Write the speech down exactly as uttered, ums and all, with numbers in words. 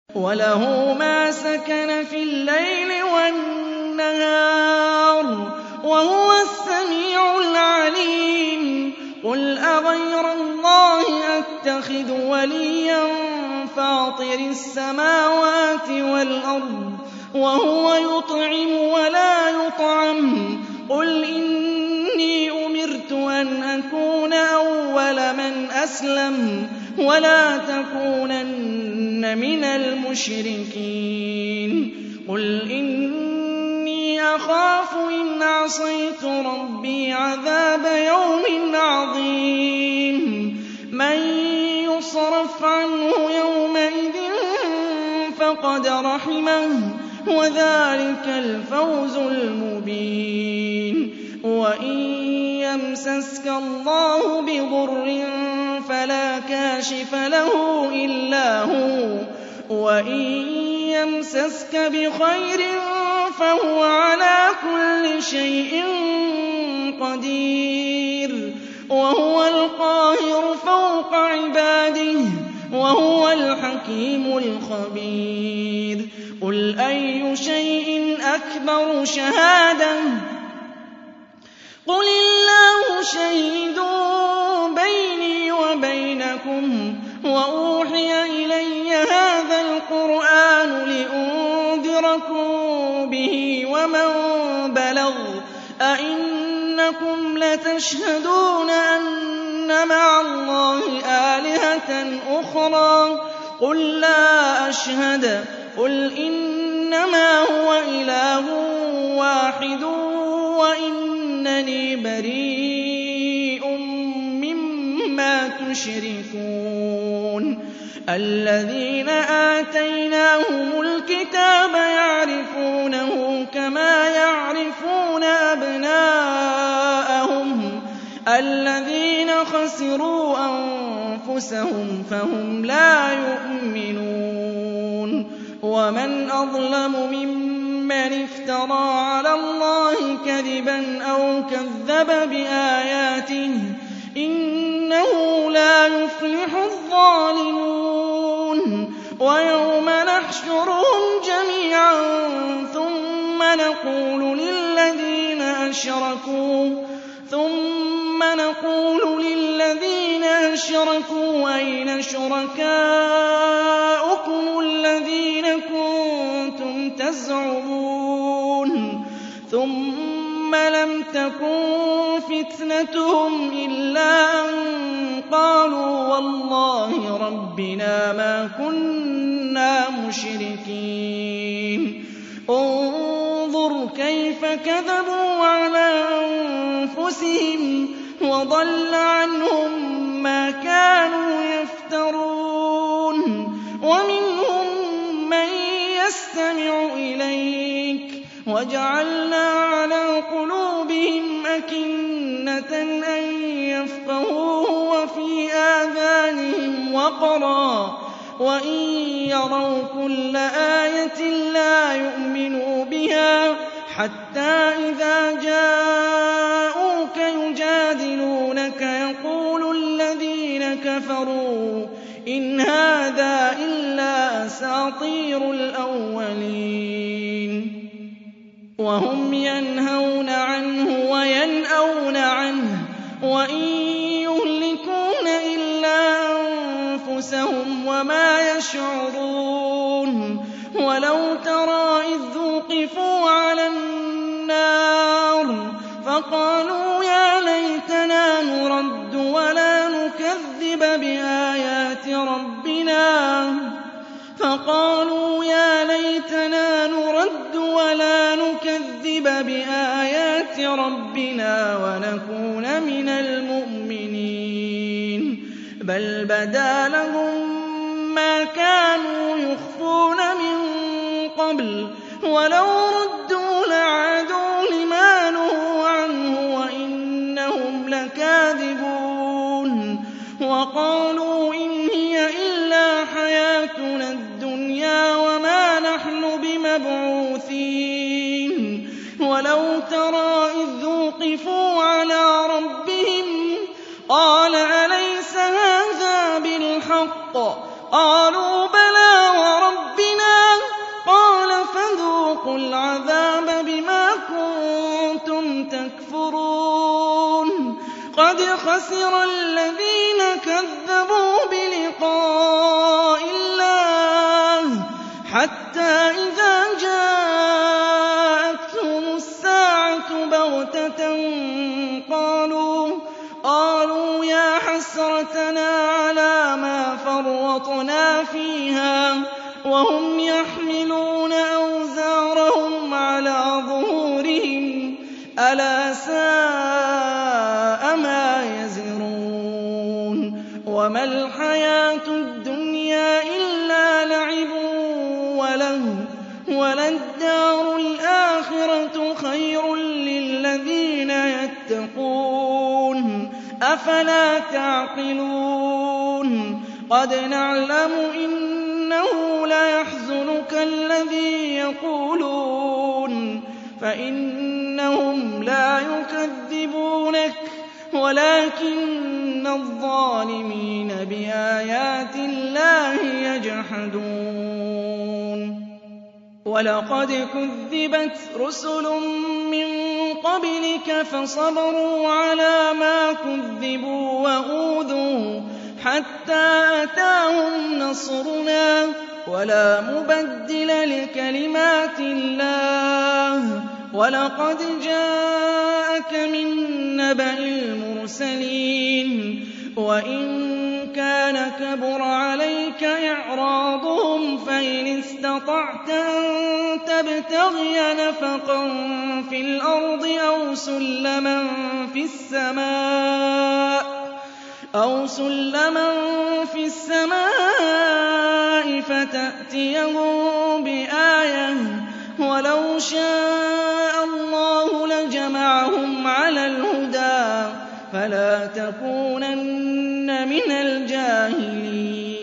وَلَهُ مَا سَكَنَ فِي اللَّيْلِ وَالنَّهَارِ ۚ وَهُوَ السَّمِيعُ الْعَلِيمُ قُلْ أَغَيْرَ اللَّهِ أَتَّخِذُ وَلِيًّا فَاطِرِ السَّمَاوَاتِ وَالْأَرْضِ وَهُوَ يُطْعِمُ وَلَا يُطْعَمُ ۗ قُلْ إِنِّي أُمِرْتُ أَنْ أَكُونَ أَوَّلَ مَنْ أَسْلَمَ ۖ وَلَا تَكُونَنَّ مِنَ الْمُشْرِكِينَ قُلْ إِنِّي أَخَافُ إِنْ عَصَيْتُ رَبِّي عَذَابَ يَوْمٍ عَظِيمٍ مَّن يُصْرَفْ عَنْهُ يَوْمَئِذٍ فَقَدْ رَحِمَهُ ۚ وَذَٰلِكَ الْفَوْزُ الْمُبِينُ وَإِن يَمْسَسْكَ اللَّهُ بِضُرٍّ فَلَا كَاشِفَ لَهُ إِلَّا هُوَ ۖ وَإِن يَمْسَسْكَ بِخَيْرٍ فَهُوَ عَلَىٰ كُلِّ شَيْءٍ قَدِيرٌ وَهُوَ الْقَاهِرُ فَوْقَ عِبَادِهِ وَهُوَ الْحَكِيمُ الْخَبِيرُ قُلْ أَيُّ شَيْءٍ أَكْبَرُ شَهَادَةً ۖ قُلِ اللَّهُ شَهِيدٌ بَيْنِي وَبَيْنَكُمْ ۚ وَأُوحِيَ إِلَيَّ هَٰذَا الْقُرْآنُ لِأُنذِرَكُم بِهِ وَمَن بَلَغَ ۚ أَئِنَّكُمْ لَتَشْهَدُونَ أَنَّ مَعَ اللَّهِ آلِهَةً أُخْرَىٰ ۚ قُل لَّا أَشْهَدُ ۚ قُلْ إِنَّمَا هُوَ إِلَٰهٌ وَاحِدٌ وَإِنَّنِي بَرِيءٌ مِّمَّا تُشْرِكُونَ الَّذِينَ آتَيْنَاهُمُ الْكِتَابَ يَعْرِفُونَهُ كَمَا يَعْرِفُونَ أَبْنَاءَهُمُ ۘ الَّذِينَ خَسِرُوا أَنفُسَهُمْ فَهُمْ لَا يُؤْمِنُونَ وَمَنْ أَظْلَمُ مِمَّنِ افْتَرَىٰ عَلَى اللَّهِ كَذِبًا أَوْ كَذَّبَ بِآيَاتِهِ ۚ إِنَّهُ لَا يُفْلِحُ الظَّالِمُونَ وَيَوْمَ نَحْشُرُهُمْ جَمِيعًا ثُمَّ نَقُولُ لِلَّذِينَ أَشْرَكُوا ثُمَّ نَقُولُ لِلَّذِينَ أَشْرَكُوا أَيْنَ شُرَكَاؤُكُمُ الَّذِينَ كُنتُمْ تَزْعُمُونَ ثُمَّ لَمْ تَكُن فِتْنَتُهُمْ إِلَّا أَن قَالُوا وَاللَّهِ رَبِّنَا مَا كُنَّا مُشْرِكِينَ انظُرْ كَيْفَ كَذَبُوا عَلَىٰ أَنفُسِهِمْ وَضَلَّ عَنْهُم مَّا كَانُوا يَفْتَرُونَ وَمِنْهُم مَّن يَسْتَمِعُ إِلَيْكَ وَجَعَلْنَا عَلَىٰ قُلُوبِهِمْ أَكِنَّةً أَن يَفْقَهُوهُ وَفِي آذَانِهِمْ وَقْرًا ۚ وَإِن يَرَوْا كُلَّ آيَةٍ لَّا يُؤْمِنُوا بِهَا حَتَّىٰ إِذَا جَاءُوكَ يُجَادِلُونَكَ يَقُولُ الَّذِينَ كَفَرُوا إِنْ هَٰذَا إِلَّا أَسَاطِيرُ الْأَوَّلِينَ وَهُمْ يَنْهَوْنَ عَنْهُ وَيَنْأَوْنَ عَنْهُ وَإِن يُهْلِكُونَ إِلَّا أَنفُسَهُمْ وَمَا يَشْعُرُونَ وَلَوْ تَرَىٰ إِذ وُقِفُوا عَلَى النَّارِ فَقَالُوا يَا لَيْتَنَا نُرَدُّ وَلَا نُكَذِّبَ بِآيَاتِ رَبِّنَا فَقَالُوا يَا لَيْتَنَا نُرَدُّ وَلَا نُكَذِّبَ بِآيَاتِ رَبِّنَا وَنَكُونَ مِنَ الْمُؤْمِنِينَ بَلْ بَدَا لَهُم مَّا كَانُوا يُخْفُونَ مِن قَبْلُ وَلَوْ رُدُّوا لَعَادُوا لِمَا نُهُوا عَنْهُ وَإِنَّهُمْ لَكَاذِبُونَ وَقَالُوا إِنْ هِيَ إِلَّا حَيَاتُنَا الدُّنْيَا وَمَا نَحْنُ بِمَبْعُوثِينَ وَلَوْ تَرَىٰ إِذْ وُقِفُوا عَلَىٰ رَبِّهِمْ قَالَ أَلَيْسَ هَٰذَا بِالْحَقِّ ۖ قَالُوا بَلَىٰ وَرَبِّنَا الْعَذَابَ بِمَا كُنتُمْ تَكْفُرُونَ قَدْ خَسِرَ الَّذِينَ كَذَّبُوا بِلِقَاءِ اللَّهِ حَتَّىٰ إِذَا جَاءَتْهُمُ السَّاعَةُ بَغْتَةً قَالُوا يَا حَسْرَتَنَا عَلَىٰ مَا فَرَّطْنَا فِيهَا وَهُمْ يَحْمِلُونَ أَوْزَارَهُمْ عَلَىٰ ظُهُورِهِمْ ۚ أَلَا سَاءَ مَا يَزِرُونَ وَمَا الْحَيَاةُ الدُّنْيَا إِلَّا لَعِبٌ وَلَهْوٌ ۖ وَلَلدَّارُ الْآخِرَةُ خَيْرٌ لِّلَّذِينَ يَتَّقُونَ ۗ أَفَلَا تَعْقِلُونَ قَدْ نَعْلَمُ إِنَّهُ لَيَحْزُنُكَ الَّذِي يَقُولُونَ فَإِنَّهُمْ لَا يُكَذِّبُونَكَ وَلَٰكِنَّ الظَّالِمِينَ بِآيَاتِ اللَّهِ يَجْحَدُونَ وَلَقَدْ كُذِّبَتْ رُسُلٌ مِّن قَبْلِكَ فَصَبَرُوا عَلَىٰ مَا كُذِّبُوا وَأُوذُوا حَتَّىٰ أَتَاهُمْ نَصْرُنَا ۚ وَلَا مُبَدِّلَ لِكَلِمَاتِ اللَّهِ ۚ وَلَقَدْ جَاءَكَ مِن نَّبَإِ الْمُرْسَلِينَ وَإِن كَانَ كَبُرَ عَلَيْكَ إِعْرَاضُهُمْ فَإِنِ اسْتَطَعْتَ أَن تَبْتَغِيَ نَفَقًا فِي الْأَرْضِ أَوْ سُلَّمًا فِي السَّمَاءِ أَوْ سُلَّمًا فِي السَّمَاءِ فَتَأْتِيَهُم بِآيَةٍ ۚ وَلَوْ شَاءَ اللَّهُ لَجَمَعَهُمْ عَلَى الْهُدَىٰ فَلَا تَكُونَنَّ مِنَ الْجَاهِلِينَ